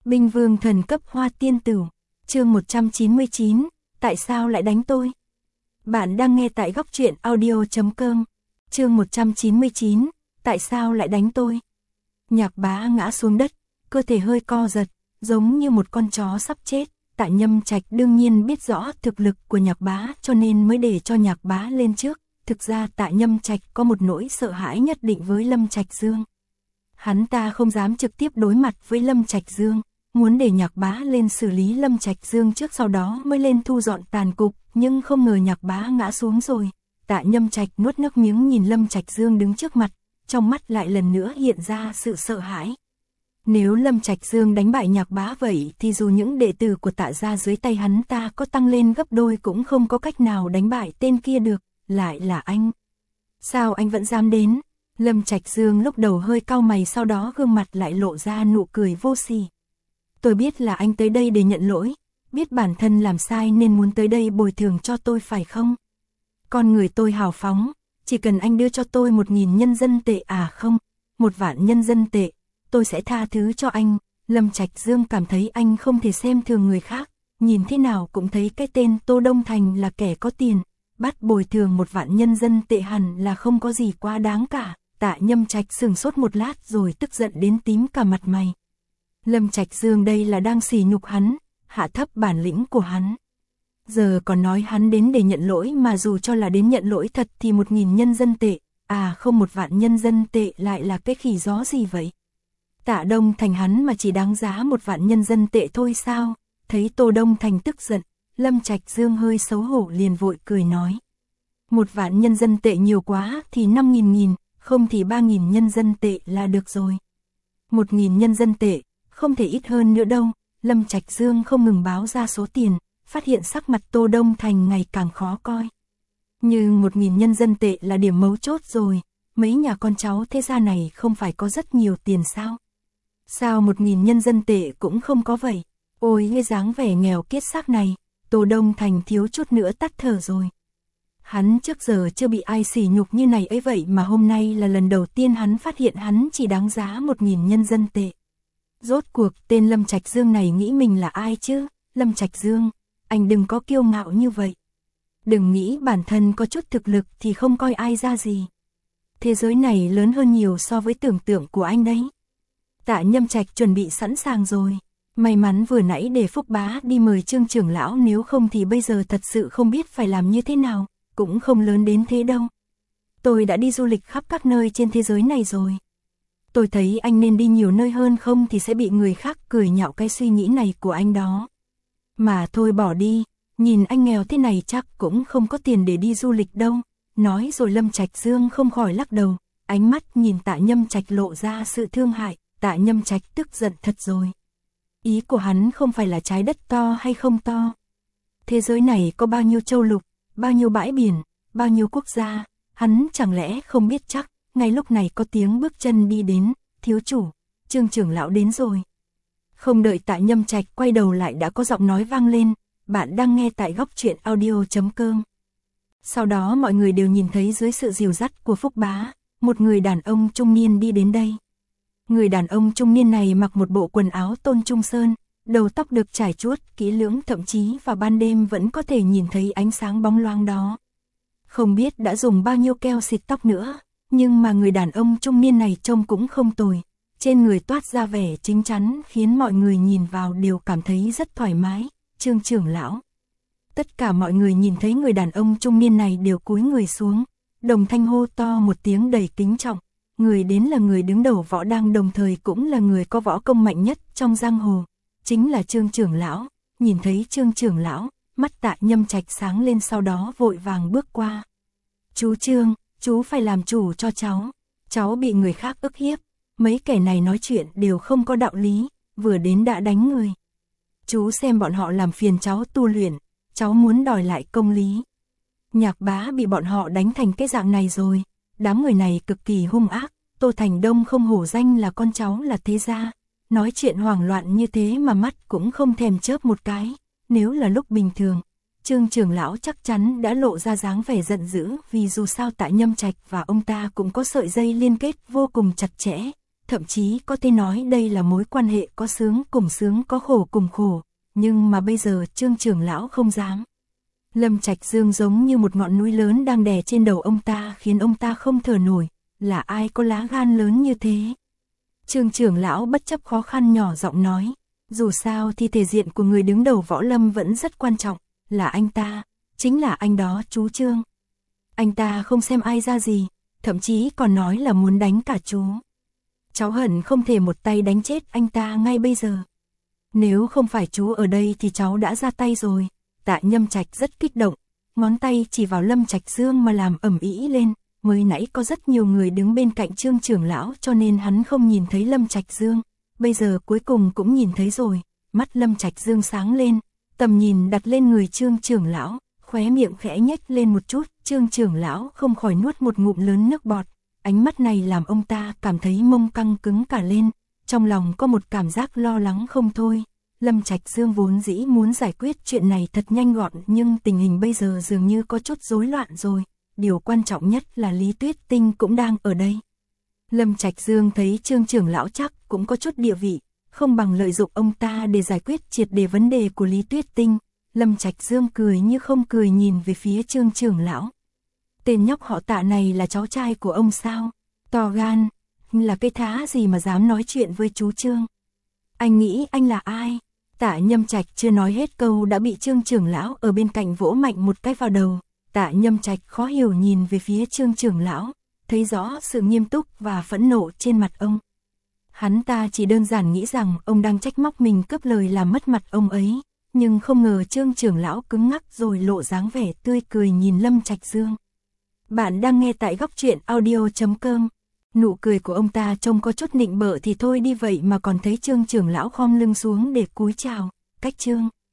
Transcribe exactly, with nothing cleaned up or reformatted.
Binh vương thần cấp hoa tiên tử, chương một trăm chín mươi chín, tại sao lại đánh tôi? Bạn đang nghe tại góc truyện audio chấm com, chương một trăm chín mươi chín, tại sao lại đánh tôi? Nhạc Bá ngã xuống đất, cơ thể hơi co giật, giống như một con chó sắp chết. Tạ Nhâm Trạch đương nhiên biết rõ thực lực của Nhạc Bá cho nên mới để cho Nhạc Bá lên trước. Thực ra Tạ Nhâm Trạch có một nỗi sợ hãi nhất định với Lâm Trạch Dương. Hắn ta không dám trực tiếp đối mặt với Lâm Trạch Dương, muốn để Nhạc Bá lên xử lý Lâm Trạch Dương trước sau đó mới lên thu dọn tàn cục, nhưng không ngờ Nhạc Bá ngã xuống rồi. Tạ Nhâm Trạch nuốt nước miếng nhìn Lâm Trạch Dương đứng trước mặt, trong mắt lại lần nữa hiện ra sự sợ hãi. Nếu Lâm Trạch Dương đánh bại Nhạc Bá vậy thì dù những đệ tử của Tạ gia dưới tay hắn ta có tăng lên gấp đôi cũng không có cách nào đánh bại tên kia được, lại là anh. Sao anh vẫn dám đến? Lâm Trạch Dương lúc đầu hơi cau mày, sau đó gương mặt lại lộ ra nụ cười vô sỉ. Tôi biết là anh tới đây để nhận lỗi, biết bản thân làm sai nên muốn tới đây bồi thường cho tôi phải không? Con người tôi hào phóng, chỉ cần anh đưa cho tôi một nghìn nhân dân tệ à không, một vạn nhân dân tệ, tôi sẽ tha thứ cho anh. Lâm Trạch Dương cảm thấy anh không thể xem thường người khác, nhìn thế nào cũng thấy cái tên Tô Đông Thành là kẻ có tiền, bắt bồi thường một vạn nhân dân tệ hẳn là không có gì quá đáng cả. Tạ Nhâm Trạch sừng sốt một lát rồi tức giận đến tím cả mặt mày. Lâm Trạch Dương đây là đang sỉ nhục hắn, hạ thấp bản lĩnh của hắn. Giờ còn nói hắn đến để nhận lỗi, mà dù cho là đến nhận lỗi thật thì một nghìn nhân dân tệ, à không một vạn nhân dân tệ lại là cái khỉ gió gì vậy? Tạ Đông Thành hắn mà chỉ đáng giá một vạn nhân dân tệ thôi sao? Thấy Tô Đông Thành tức giận, Lâm Trạch Dương hơi xấu hổ liền vội cười nói. Một vạn nhân dân tệ nhiều quá thì năm nghìn nghìn, không thì ba nghìn nhân dân tệ là được rồi. Một nghìn nhân dân tệ, không thể ít hơn nữa đâu. Lâm Trạch Dương không ngừng báo ra số tiền, phát hiện sắc mặt Tô Đông Thành ngày càng khó coi. Nhưng một nghìn nhân dân tệ là điểm mấu chốt rồi, mấy nhà con cháu thế gia này không phải có rất nhiều tiền sao? Sao một nghìn nhân dân tệ cũng không có vậy? Ôi cái dáng vẻ nghèo kiết xác này, Tô Đông Thành thiếu chút nữa tắt thở rồi. Hắn trước giờ chưa bị ai sỉ nhục như này ấy, vậy mà hôm nay là lần đầu tiên hắn phát hiện hắn chỉ đáng giá một nghìn nhân dân tệ. Rốt cuộc tên Lâm Trạch Dương này nghĩ mình là ai chứ? Lâm Trạch Dương, anh đừng có kiêu ngạo như vậy. Đừng nghĩ bản thân có chút thực lực thì không coi ai ra gì. Thế giới này lớn hơn nhiều so với tưởng tượng của anh đấy. Tạ Nhâm Trạch chuẩn bị sẵn sàng rồi. May mắn vừa nãy để Phúc Bá đi mời Trương trưởng lão, nếu không thì bây giờ thật sự không biết phải làm như thế nào. Cũng không lớn đến thế đâu. Tôi đã đi du lịch khắp các nơi trên thế giới này rồi. Tôi thấy anh nên đi nhiều nơi hơn, không thì sẽ bị người khác cười nhạo cái suy nghĩ này của anh đó. Mà thôi bỏ đi, nhìn anh nghèo thế này chắc cũng không có tiền để đi du lịch đâu. Nói rồi Lâm Trạch Dương không khỏi lắc đầu, ánh mắt nhìn Tạ Nhâm Trạch lộ ra sự thương hại. Tạ Nhâm Trạch tức giận thật rồi. Ý của hắn không phải là trái đất to hay không to. Thế giới này có bao nhiêu châu lục, bao nhiêu bãi biển, bao nhiêu quốc gia, hắn chẳng lẽ không biết chắc. Ngay lúc này có tiếng bước chân đi đến. Thiếu chủ, Trương trưởng lão đến rồi. Không đợi Tạ Nhâm Trạch quay đầu lại đã có giọng nói vang lên. Bạn đang nghe tại góc truyện audio chấm com. Sau đó mọi người đều nhìn thấy dưới sự dìu dắt của Phúc Bá, một người đàn ông trung niên đi đến đây. Người đàn ông trung niên này mặc một bộ quần áo tôn trung sơn, đầu tóc được trải chuốt kỹ lưỡng, thậm chí vào ban đêm vẫn có thể nhìn thấy ánh sáng bóng loáng đó. Không biết đã dùng bao nhiêu keo xịt tóc nữa, nhưng mà người đàn ông trung niên này trông cũng không tồi. Trên người toát ra vẻ chính chắn khiến mọi người nhìn vào đều cảm thấy rất thoải mái. Trương trưởng lão. Tất cả mọi người nhìn thấy người đàn ông trung niên này đều cúi người xuống, đồng thanh hô to một tiếng đầy kính trọng. Người đến là người đứng đầu võ đang, đồng thời cũng là người có võ công mạnh nhất trong giang hồ, chính là Trương trưởng lão. Nhìn thấy Trương trưởng lão, mắt Tạ Nhâm Trạch sáng lên, sau đó vội vàng bước qua. Chú Trương, chú phải làm chủ cho cháu. Cháu bị người khác ức hiếp, mấy kẻ này nói chuyện đều không có đạo lý, vừa đến đã đánh người. Chú xem bọn họ làm phiền cháu tu luyện, cháu muốn đòi lại công lý. Nhạc Bá bị bọn họ đánh thành cái dạng này rồi. Đám người này cực kỳ hung ác. Tô Thành Đông không hổ danh là con cháu là thế gia, nói chuyện hoảng loạn như thế mà mắt cũng không thèm chớp một cái. Nếu là lúc bình thường, Trương trưởng lão chắc chắn đã lộ ra dáng vẻ giận dữ, vì dù sao Tạ Nhâm Trạch và ông ta cũng có sợi dây liên kết vô cùng chặt chẽ. thậm chí có thể nói đây là mối quan hệ có sướng cùng sướng có khổ cùng khổ, nhưng mà bây giờ Trương trưởng lão không dám. Lâm Trạch Dương giống như một ngọn núi lớn đang đè trên đầu ông ta khiến ông ta không thở nổi, là ai có lá gan lớn như thế? Trương trưởng lão bất chấp khó khăn nhỏ giọng nói, dù sao thì thể diện của người đứng đầu võ lâm vẫn rất quan trọng, là anh ta, chính là anh đó chú Trương. Anh ta không xem ai ra gì, thậm chí còn nói là muốn đánh cả chú. Cháu hận không thể một tay đánh chết anh ta ngay bây giờ. Nếu không phải chú ở đây thì cháu đã ra tay rồi. Tạ Nhâm Trạch rất kích động, ngón tay chỉ vào Lâm Trạch Dương mà làm ầm ĩ lên. Mới nãy có rất nhiều người đứng bên cạnh Trương trưởng lão cho nên hắn không nhìn thấy Lâm Trạch Dương. Bây giờ cuối cùng cũng nhìn thấy rồi, mắt Lâm Trạch Dương sáng lên, tầm nhìn đặt lên người Trương trưởng lão, khóe miệng khẽ nhếch lên một chút. Trương trưởng lão không khỏi nuốt một ngụm lớn nước bọt, ánh mắt này làm ông ta cảm thấy mông căng cứng cả lên, trong lòng có một cảm giác lo lắng không thôi. Lâm Trạch Dương vốn dĩ muốn giải quyết chuyện này thật nhanh gọn nhưng tình hình bây giờ dường như có chút rối loạn rồi, điều quan trọng nhất là Lý Tuyết Tinh cũng đang ở đây. Lâm Trạch Dương thấy Trương trưởng lão chắc cũng có chút địa vị, không bằng lợi dụng ông ta để giải quyết triệt đề vấn đề của Lý Tuyết Tinh. Lâm Trạch Dương cười như không cười nhìn về phía Trương trưởng lão. Tên nhóc họ Tạ này là cháu trai của ông sao? To gan, là cái thá gì mà dám nói chuyện với chú Trương? Anh nghĩ anh là ai? Tạ Nhâm Trạch chưa nói hết câu đã bị Trương trưởng lão ở bên cạnh vỗ mạnh một cái vào đầu. Tạ Nhâm Trạch khó hiểu nhìn về phía Trương trưởng lão, thấy rõ sự nghiêm túc và phẫn nộ trên mặt ông. Hắn ta chỉ đơn giản nghĩ rằng ông đang trách móc mình cướp lời làm mất mặt ông ấy, nhưng không ngờ Trương trưởng lão cứng ngắc rồi lộ dáng vẻ tươi cười nhìn Lâm Trạch Dương. Bạn đang nghe tại góc truyện audio chấm com. Nụ cười của ông ta trông có chút nịnh bợ thì thôi đi vậy mà còn thấy Trương trưởng lão khom lưng xuống để cúi chào, cách Trương.